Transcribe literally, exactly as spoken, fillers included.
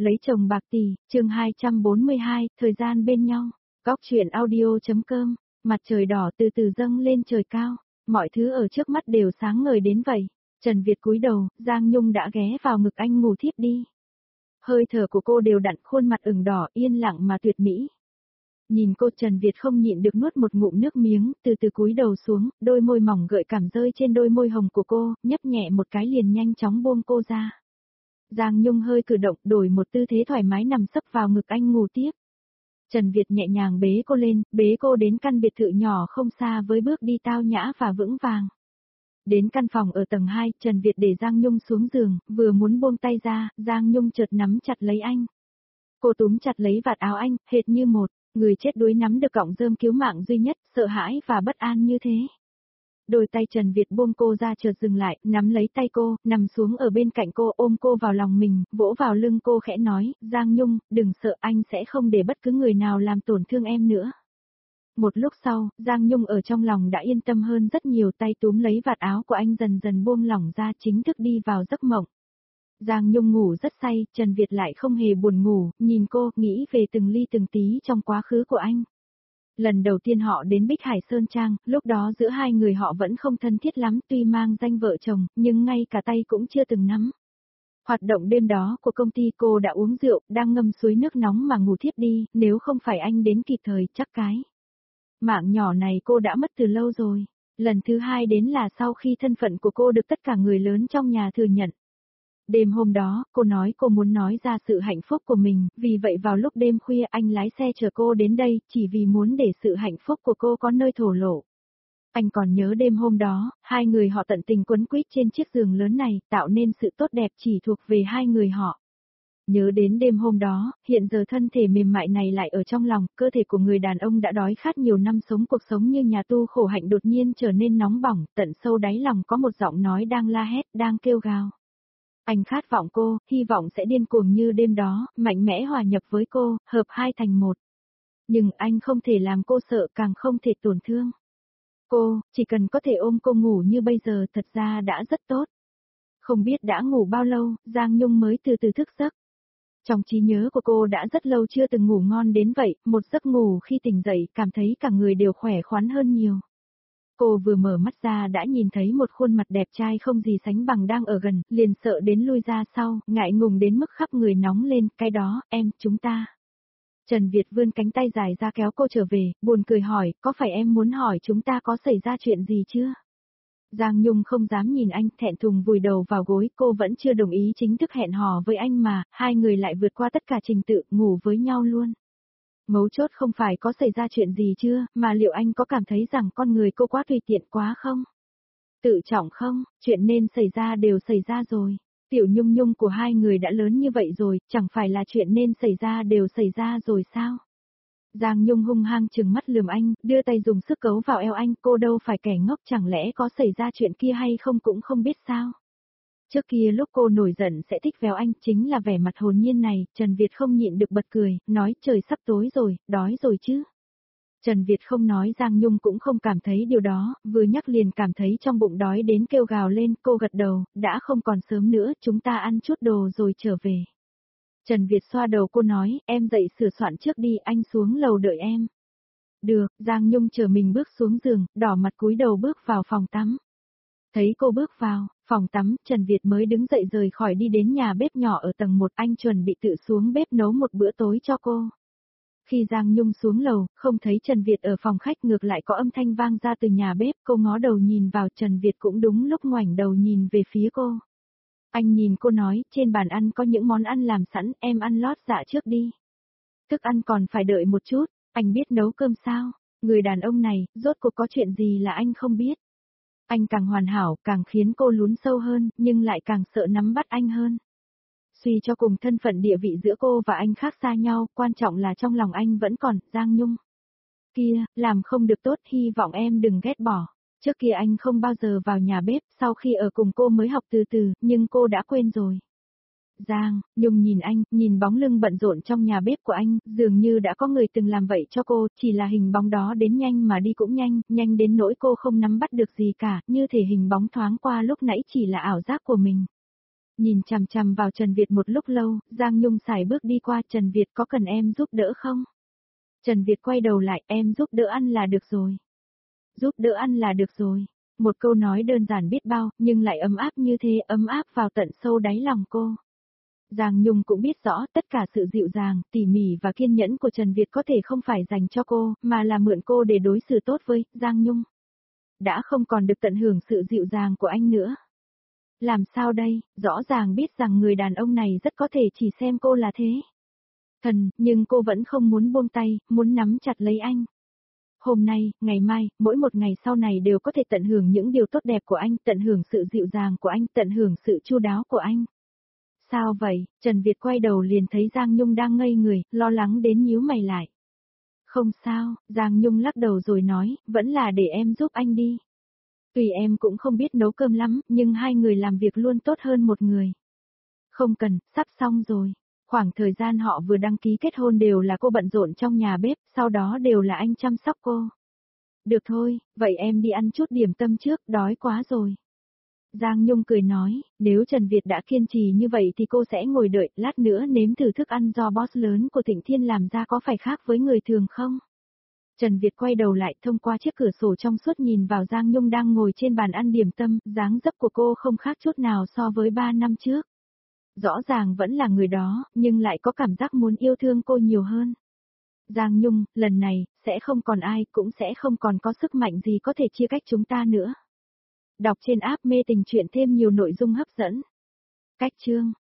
Lấy chồng bạc tỷ, chương hai trăm bốn mươi hai, thời gian bên nhau. Góc truyện audio.com, mặt trời đỏ từ từ dâng lên trời cao, mọi thứ ở trước mắt đều sáng ngời đến vậy. Trần Việt cúi đầu, Giang Nhung đã ghé vào ngực anh ngủ thiếp đi. Hơi thở của cô đều đặn, khuôn mặt ửng đỏ, yên lặng mà tuyệt mỹ. Nhìn cô, Trần Việt không nhịn được nuốt một ngụm nước miếng, từ từ cúi đầu xuống, đôi môi mỏng gợi cảm rơi trên đôi môi hồng của cô, nhấp nhẹ một cái liền nhanh chóng buông cô ra. Giang Nhung hơi cử động, đổi một tư thế thoải mái nằm sấp vào ngực anh ngủ tiếp. Trần Việt nhẹ nhàng bế cô lên, bế cô đến căn biệt thự nhỏ không xa với bước đi tao nhã và vững vàng. Đến căn phòng ở tầng hai, Trần Việt để Giang Nhung xuống giường, vừa muốn buông tay ra, Giang Nhung chợt nắm chặt lấy anh. Cô túm chặt lấy vạt áo anh, hệt như một người chết đuối nắm được cọng rơm cứu mạng duy nhất, sợ hãi và bất an như thế. Đôi tay Trần Việt buông cô ra chợt dừng lại, nắm lấy tay cô, nằm xuống ở bên cạnh cô, ôm cô vào lòng mình, vỗ vào lưng cô khẽ nói, Giang Nhung, đừng sợ, anh sẽ không để bất cứ người nào làm tổn thương em nữa. Một lúc sau, Giang Nhung ở trong lòng đã yên tâm hơn rất nhiều, tay túm lấy vạt áo của anh dần dần buông lỏng ra, chính thức đi vào giấc mộng. Giang Nhung ngủ rất say, Trần Việt lại không hề buồn ngủ, nhìn cô, nghĩ về từng ly từng tí trong quá khứ của anh. Lần đầu tiên họ đến Bích Hải Sơn Trang, lúc đó giữa hai người họ vẫn không thân thiết lắm, tuy mang danh vợ chồng, nhưng ngay cả tay cũng chưa từng nắm. Hoạt động đêm đó của công ty, cô đã uống rượu, đang ngâm suối nước nóng mà ngủ thiếp đi, nếu không phải anh đến kịp thời, chắc cái mạng nhỏ này cô đã mất từ lâu rồi. Lần thứ hai đến là sau khi thân phận của cô được tất cả người lớn trong nhà thừa nhận. Đêm hôm đó, cô nói cô muốn nói ra sự hạnh phúc của mình, vì vậy vào lúc đêm khuya anh lái xe chở cô đến đây, chỉ vì muốn để sự hạnh phúc của cô có nơi thổ lộ. Anh còn nhớ đêm hôm đó, hai người họ tận tình quấn quýt trên chiếc giường lớn này, tạo nên sự tốt đẹp chỉ thuộc về hai người họ. Nhớ đến đêm hôm đó, hiện giờ thân thể mềm mại này lại ở trong lòng, cơ thể của người đàn ông đã đói khát nhiều năm sống cuộc sống như nhà tu khổ hạnh đột nhiên trở nên nóng bỏng, tận sâu đáy lòng có một giọng nói đang la hét, đang kêu gào. Anh khát vọng cô, hy vọng sẽ điên cuồng như đêm đó, mạnh mẽ hòa nhập với cô, hợp hai thành một. Nhưng anh không thể làm cô sợ, càng không thể tổn thương cô, chỉ cần có thể ôm cô ngủ như bây giờ thật ra đã rất tốt. Không biết đã ngủ bao lâu, Giang Nhung mới từ từ thức giấc. Trong trí nhớ của cô đã rất lâu chưa từng ngủ ngon đến vậy, một giấc ngủ khi tỉnh dậy cảm thấy cả người đều khỏe khoắn hơn nhiều. Cô vừa mở mắt ra đã nhìn thấy một khuôn mặt đẹp trai không gì sánh bằng đang ở gần, liền sợ đến lui ra sau, ngại ngùng đến mức khắp người nóng lên, cái đó, em, chúng ta. Trần Việt vươn cánh tay dài ra kéo cô trở về, buồn cười hỏi, có phải em muốn hỏi chúng ta có xảy ra chuyện gì chưa? Giang Nhung không dám nhìn anh, thẹn thùng vùi đầu vào gối, cô vẫn chưa đồng ý chính thức hẹn hò với anh mà, hai người lại vượt qua tất cả trình tự, ngủ với nhau luôn. Mấu chốt không phải có xảy ra chuyện gì chưa, mà liệu anh có cảm thấy rằng con người cô quá tùy tiện quá không? Tự trọng không, chuyện nên xảy ra đều xảy ra rồi. Tiểu Nhung Nhung của hai người đã lớn như vậy rồi, chẳng phải là chuyện nên xảy ra đều xảy ra rồi sao? Giang Nhung hung hăng trừng mắt lườm anh, đưa tay dùng sức cấu vào eo anh, cô đâu phải kẻ ngốc, chẳng lẽ có xảy ra chuyện kia hay không cũng không biết sao? Trước kia lúc cô nổi giận sẽ thích véo anh, chính là vẻ mặt hồn nhiên này, Trần Việt không nhịn được bật cười, nói trời sắp tối rồi, đói rồi chứ. Trần Việt không nói, Giang Nhung cũng không cảm thấy điều đó, vừa nhắc liền cảm thấy trong bụng đói đến kêu gào lên, cô gật đầu, đã không còn sớm nữa, chúng ta ăn chút đồ rồi trở về. Trần Việt xoa đầu cô nói, em dậy sửa soạn trước đi, anh xuống lầu đợi em. Được, Giang Nhung chờ mình bước xuống giường, đỏ mặt cúi đầu bước vào phòng tắm. Thấy cô bước vào phòng tắm, Trần Việt mới đứng dậy rời khỏi đi đến nhà bếp nhỏ ở tầng một, anh chuẩn bị tự xuống bếp nấu một bữa tối cho cô. Khi Giang Nhung xuống lầu, không thấy Trần Việt ở phòng khách, ngược lại có âm thanh vang ra từ nhà bếp, cô ngó đầu nhìn vào, Trần Việt cũng đúng lúc ngoảnh đầu nhìn về phía cô. Anh nhìn cô nói, trên bàn ăn có những món ăn làm sẵn, em ăn lót dạ trước đi. Thức ăn còn phải đợi một chút, anh biết nấu cơm sao? Người đàn ông này, rốt cuộc có chuyện gì là anh không biết? Anh càng hoàn hảo, càng khiến cô lún sâu hơn, nhưng lại càng sợ nắm bắt anh hơn. Suy cho cùng thân phận địa vị giữa cô và anh khác xa nhau, quan trọng là trong lòng anh vẫn còn, Giang Nhung. Kia, làm không được tốt, hy vọng em đừng ghét bỏ. Trước kia anh không bao giờ vào nhà bếp, sau khi ở cùng cô mới học từ từ, nhưng cô đã quên rồi. Giang Nhung nhìn anh, nhìn bóng lưng bận rộn trong nhà bếp của anh, dường như đã có người từng làm vậy cho cô, chỉ là hình bóng đó đến nhanh mà đi cũng nhanh, nhanh đến nỗi cô không nắm bắt được gì cả, như thể hình bóng thoáng qua lúc nãy chỉ là ảo giác của mình. Nhìn chằm chằm vào Trần Việt một lúc lâu, Giang Nhung xài bước đi qua, Trần Việt có cần em giúp đỡ không? Trần Việt quay đầu lại, em giúp đỡ ăn là được rồi. Giúp đỡ ăn là được rồi. Một câu nói đơn giản biết bao, nhưng lại ấm áp như thế, ấm áp vào tận sâu đáy lòng cô. Giang Nhung cũng biết rõ tất cả sự dịu dàng, tỉ mỉ và kiên nhẫn của Trần Việt có thể không phải dành cho cô, mà là mượn cô để đối xử tốt với Giang Nhung. Đã không còn được tận hưởng sự dịu dàng của anh nữa. Làm sao đây, rõ ràng biết rằng người đàn ông này rất có thể chỉ xem cô là thế. Thần, nhưng cô vẫn không muốn buông tay, muốn nắm chặt lấy anh. Hôm nay, ngày mai, mỗi một ngày sau này đều có thể tận hưởng những điều tốt đẹp của anh, tận hưởng sự dịu dàng của anh, tận hưởng sự chu đáo của anh. Sao vậy? Trần Việt quay đầu liền thấy Giang Nhung đang ngây người, lo lắng đến nhíu mày lại. Không sao, Giang Nhung lắc đầu rồi nói, vẫn là để em giúp anh đi. Tuy em cũng không biết nấu cơm lắm, nhưng hai người làm việc luôn tốt hơn một người. Không cần, sắp xong rồi. Khoảng thời gian họ vừa đăng ký kết hôn đều là cô bận rộn trong nhà bếp, sau đó đều là anh chăm sóc cô. Được thôi, vậy em đi ăn chút điểm tâm trước, đói quá rồi. Giang Nhung cười nói, nếu Trần Việt đã kiên trì như vậy thì cô sẽ ngồi đợi, lát nữa nếm thử thức ăn do boss lớn của Thịnh Thiên làm ra có phải khác với người thường không? Trần Việt quay đầu lại thông qua chiếc cửa sổ trong suốt nhìn vào Giang Nhung đang ngồi trên bàn ăn điểm tâm, dáng dấp của cô không khác chút nào so với ba năm trước. Rõ ràng vẫn là người đó, nhưng lại có cảm giác muốn yêu thương cô nhiều hơn. Giang Nhung, lần này, sẽ không còn ai, cũng sẽ không còn có sức mạnh gì có thể chia cách chúng ta nữa. Đọc trên app Mê Tình Chuyện thêm nhiều nội dung hấp dẫn. Cách chương